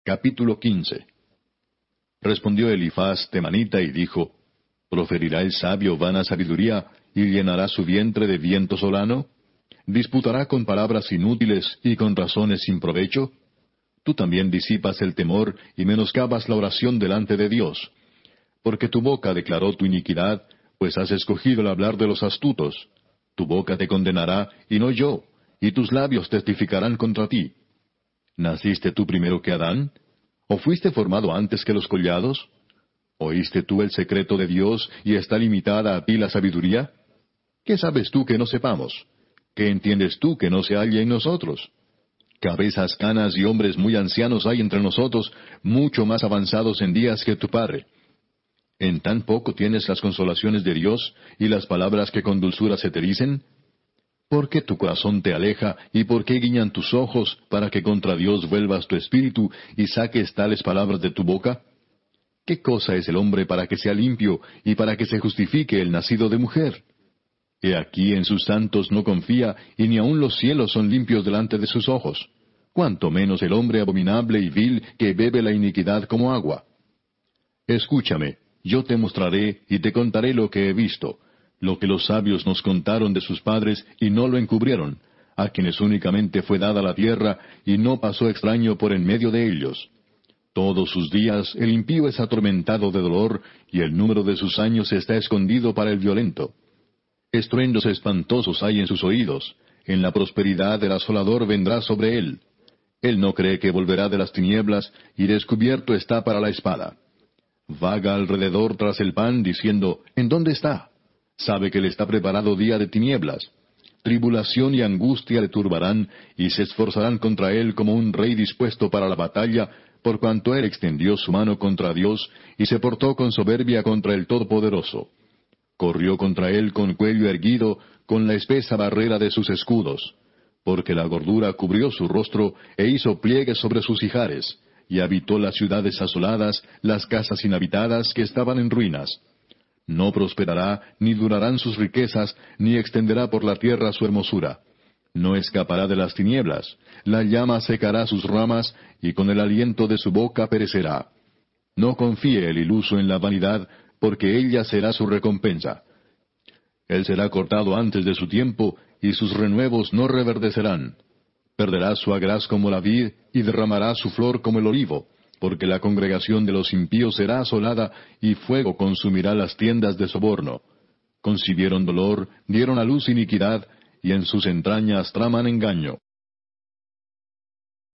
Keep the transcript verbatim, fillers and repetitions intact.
Capítulo quince. Respondió Elifaz temanita y dijo, ¿Proferirá el sabio vana sabiduría, y llenará su vientre de viento solano? ¿Disputará con palabras inútiles y con razones sin provecho? Tú también disipas el temor y menoscabas la oración delante de Dios. Porque tu boca declaró tu iniquidad, pues has escogido el hablar de los astutos. Tu boca te condenará, y no yo, y tus labios testificarán contra ti. ¿Naciste tú primero que Adán? ¿O fuiste formado antes que los collados? ¿Oíste tú el secreto de Dios, y está limitada a ti la sabiduría? ¿Qué sabes tú que no sepamos? ¿Qué entiendes tú que no se halle en nosotros? Cabezas canas y hombres muy ancianos hay entre nosotros, mucho más avanzados en días que tu padre. ¿En tan poco tienes las consolaciones de Dios, y las palabras que con dulzura se te dicen? ¿Por qué tu corazón te aleja, y por qué guiñan tus ojos, para que contra Dios vuelvas tu espíritu, y saques tales palabras de tu boca? ¿Qué cosa es el hombre para que sea limpio, y para que se justifique el nacido de mujer? He aquí en sus santos no confía, y ni aun los cielos son limpios delante de sus ojos. Cuanto menos el hombre abominable y vil, que bebe la iniquidad como agua. Escúchame, yo te mostraré, y te contaré lo que he visto, lo que los sabios nos contaron de sus padres, y no lo encubrieron, a quienes únicamente fue dada la tierra, y no pasó extraño por en medio de ellos. Todos sus días el impío es atormentado de dolor, y el número de sus años está escondido para el violento. Estruendos espantosos hay en sus oídos, en la prosperidad el asolador vendrá sobre él. Él no cree que volverá de las tinieblas, y descubierto está para la espada. Vaga alrededor tras el pan, diciendo, ¿en dónde está? Sabe que le está preparado día de tinieblas. Tribulación y angustia le turbarán, y se esforzarán contra él como un rey dispuesto para la batalla, por cuanto él extendió su mano contra Dios, y se portó con soberbia contra el Todopoderoso. Corrió contra él con cuello erguido, con la espesa barrera de sus escudos. Porque la gordura cubrió su rostro, e hizo pliegues sobre sus ijares, y habitó las ciudades asoladas, las casas inhabitadas que estaban en ruinas. No prosperará, ni durarán sus riquezas, ni extenderá por la tierra su hermosura. No escapará de las tinieblas, la llama secará sus ramas, y con el aliento de su boca perecerá. No confíe el iluso en la vanidad, porque ella será su recompensa. Él será cortado antes de su tiempo, y sus renuevos no reverdecerán. Perderá su agraz como la vid, y derramará su flor como el olivo, porque la congregación de los impíos será asolada, y fuego consumirá las tiendas de soborno. Concibieron dolor, dieron a luz iniquidad, y en sus entrañas traman engaño.